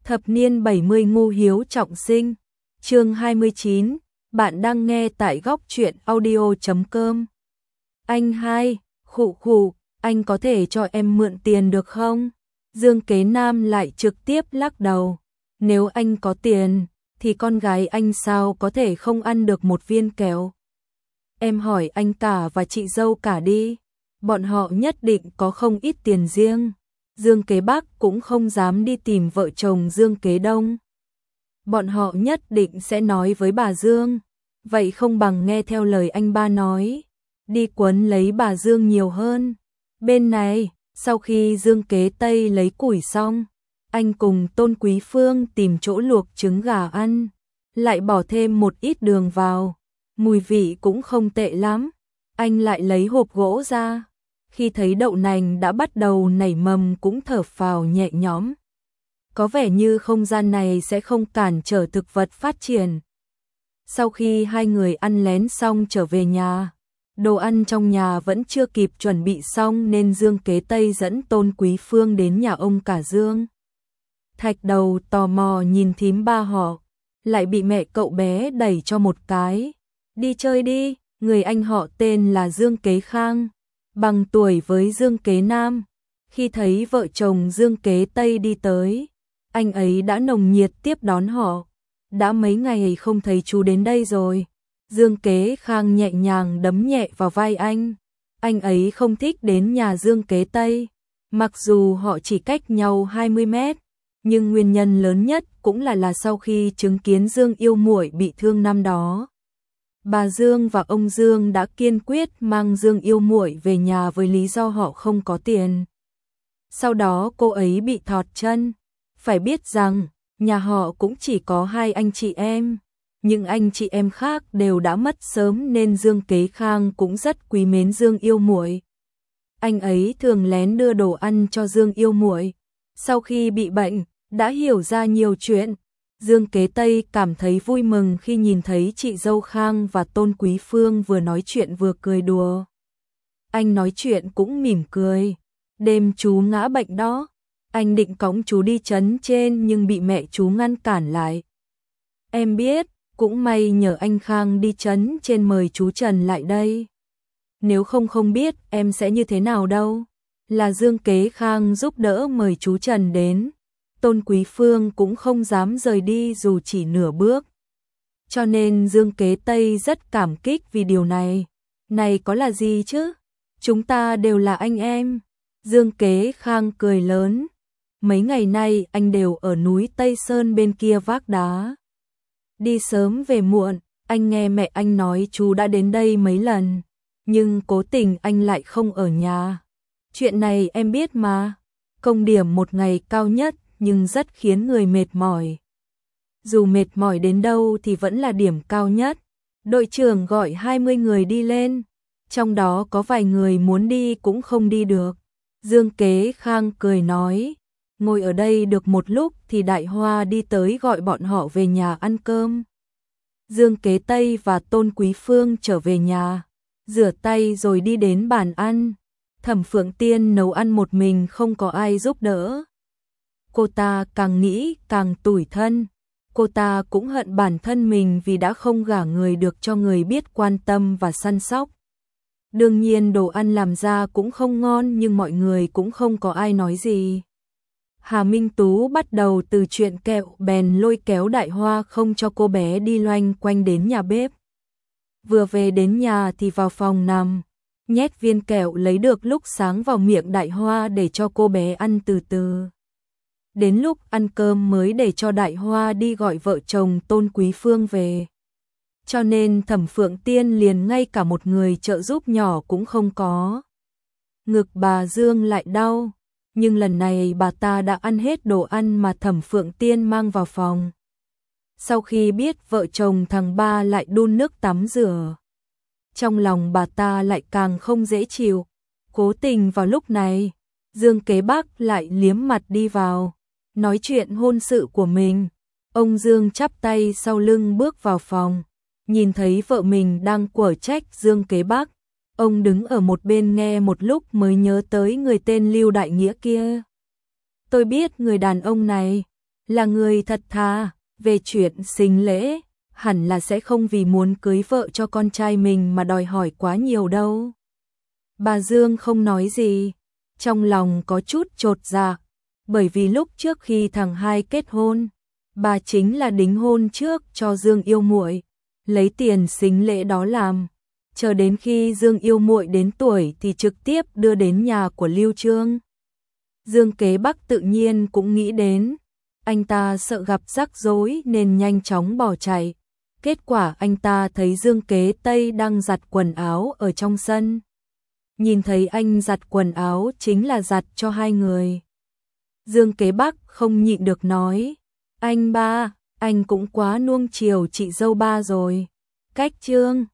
Thập niên 70 ngu hiếu trọng sinh. Chương 29, bạn đang nghe tại góc truyện audio.com. Anh hai, khụ, anh có thể cho em mượn tiền được không? Dương Kế Nam lại trực tiếp lắc đầu. Nếu anh có tiền, thì con gái anh sao có thể không ăn được một viên kẹo? Em hỏi anh cả và chị dâu cả đi. Bọn họ nhất định có không ít tiền riêng. Dương Kế Bắc cũng không dám đi tìm vợ chồng Dương Kế Đông. Bọn họ nhất định sẽ nói với bà Dương. Vậy không bằng nghe theo lời anh ba nói. Đi quấn lấy bà Dương nhiều hơn. Bên này, sau khi Dương Kế Tây lấy củi xong, anh cùng Tôn Quý Phương tìm chỗ luộc trứng gà ăn. Lại bỏ thêm một ít đường vào. Mùi vị cũng không tệ lắm. Anh lại lấy hộp gỗ ra. Khi thấy đậu nành đã bắt đầu nảy mầm cũng thở phào nhẹ nhõm. Có vẻ như không gian này sẽ không cản trở thực vật phát triển. Sau khi hai người ăn lén xong trở về nhà, đồ ăn trong nhà vẫn chưa kịp chuẩn bị xong nên Dương Kế Tây dẫn Tôn Quý Phương đến nhà ông cả Dương. Thạch Đầu tò mò nhìn thím ba họ, lại bị mẹ cậu bé đẩy cho một cái. Đi chơi đi, người anh họ tên là Dương Kế Khang, bằng tuổi với Dương Kế Nam. Khi thấy vợ chồng Dương Kế Tây đi tới, anh ấy đã nồng nhiệt tiếp đón họ. Đã mấy ngày không thấy chú đến đây rồi. Dương Kế Khang nhẹ nhàng đấm nhẹ vào vai anh. Anh ấy không thích đến nhà Dương Kế Tây. Mặc dù họ chỉ cách nhau 20 mét, nhưng nguyên nhân lớn nhất cũng là sau khi chứng kiến Dương Yêu Muội bị thương năm đó. Bà Dương và ông Dương đã kiên quyết mang Dương Yêu Muội về nhà với lý do họ không có tiền. Sau đó cô ấy bị thọt chân. Phải biết rằng, nhà họ cũng chỉ có hai anh chị em. Những anh chị em khác đều đã mất sớm nên Dương Kế Khang cũng rất quý mến Dương Yêu Muội. Anh ấy thường lén đưa đồ ăn cho Dương Yêu Muội. Sau khi bị bệnh, đã hiểu ra nhiều chuyện. Dương Kế Tây cảm thấy vui mừng khi nhìn thấy chị dâu Khang và Tôn Quý Phương vừa nói chuyện vừa cười đùa. Anh nói chuyện cũng mỉm cười. Đêm chú ngã bệnh đó, anh định cõng chú đi trấn trên nhưng bị mẹ chú ngăn cản lại. Em biết, cũng may nhờ anh Khang đi trấn trên mời chú Trần lại đây. Nếu không biết em sẽ như thế nào đâu. Là Dương Kế Khang giúp đỡ mời chú Trần đến. Tôn Quý Phương cũng không dám rời đi dù chỉ nửa bước. Cho nên Dương Kế Tây rất cảm kích vì điều này. Này có là gì chứ? Chúng ta đều là anh em. Dương Kế Khang cười lớn. Mấy ngày nay anh đều ở núi Tây Sơn bên kia vác đá. Đi sớm về muộn, anh nghe mẹ anh nói chú đã đến đây mấy lần. Nhưng cố tình anh lại không ở nhà. Chuyện này em biết mà. Công điểm một ngày cao nhất nhưng rất khiến người mệt mỏi. Dù mệt mỏi đến đâu thì vẫn là điểm cao nhất. Đội trưởng gọi 20 người đi lên. Trong đó có vài người muốn đi cũng không đi được. Dương Kế Khang cười nói. Ngồi ở đây được một lúc thì Đại Hoa đi tới gọi bọn họ về nhà ăn cơm. Dương Kế Tây và Tôn Quý Phương trở về nhà, rửa tay rồi đi đến bàn ăn. Thẩm Phượng Tiên nấu ăn một mình không có ai giúp đỡ. Cô ta càng nghĩ càng tủi thân. Cô ta cũng hận bản thân mình vì đã không gả người được cho người biết quan tâm và săn sóc. Đương nhiên đồ ăn làm ra cũng không ngon nhưng mọi người cũng không có ai nói gì. Hà Minh Tú bắt đầu từ chuyện kẹo bèn lôi kéo Đại Hoa không cho cô bé đi loanh quanh đến nhà bếp. Vừa về đến nhà thì vào phòng nằm, nhét viên kẹo lấy được lúc sáng vào miệng Đại Hoa để cho cô bé ăn từ từ. Đến lúc ăn cơm mới để cho Đại Hoa đi gọi vợ chồng Tôn Quý Phương về. Cho nên Thẩm Phượng Tiên liền ngay cả một người trợ giúp nhỏ cũng không có. Ngực bà Dương lại đau. Nhưng lần này bà ta đã ăn hết đồ ăn mà Thẩm Phượng Tiên mang vào phòng. Sau khi biết vợ chồng thằng ba lại đun nước tắm rửa, trong lòng bà ta lại càng không dễ chịu. Cố tình vào lúc này, Dương Kế Bắc lại liếm mặt đi vào, nói chuyện hôn sự của mình. Ông Dương chắp tay sau lưng bước vào phòng, nhìn thấy vợ mình đang quở trách Dương Kế Bắc. Ông đứng ở một bên nghe một lúc mới nhớ tới người tên Lưu Đại Nghĩa kia. Tôi biết người đàn ông này, là người thật thà, về chuyện sinh lễ, hẳn là sẽ không vì muốn cưới vợ cho con trai mình mà đòi hỏi quá nhiều đâu. Bà Dương không nói gì, trong lòng có chút chột dạ, bởi vì lúc trước khi thằng hai kết hôn, bà chính là đính hôn trước cho Dương Yêu Muội, lấy tiền sính lễ đó làm, chờ đến khi Dương Yêu Muội đến tuổi thì trực tiếp đưa đến nhà của Lưu Trương. Dương Kế Bắc tự nhiên cũng nghĩ đến, anh ta sợ gặp rắc rối nên nhanh chóng bỏ chạy. Kết quả anh ta thấy Dương Kế Tây đang giặt quần áo ở trong sân. Nhìn thấy anh giặt quần áo chính là giặt cho hai người. Dương Kế Bắc không nhịn được nói, anh ba, anh cũng quá nuông chiều chị dâu ba rồi. Cách Trương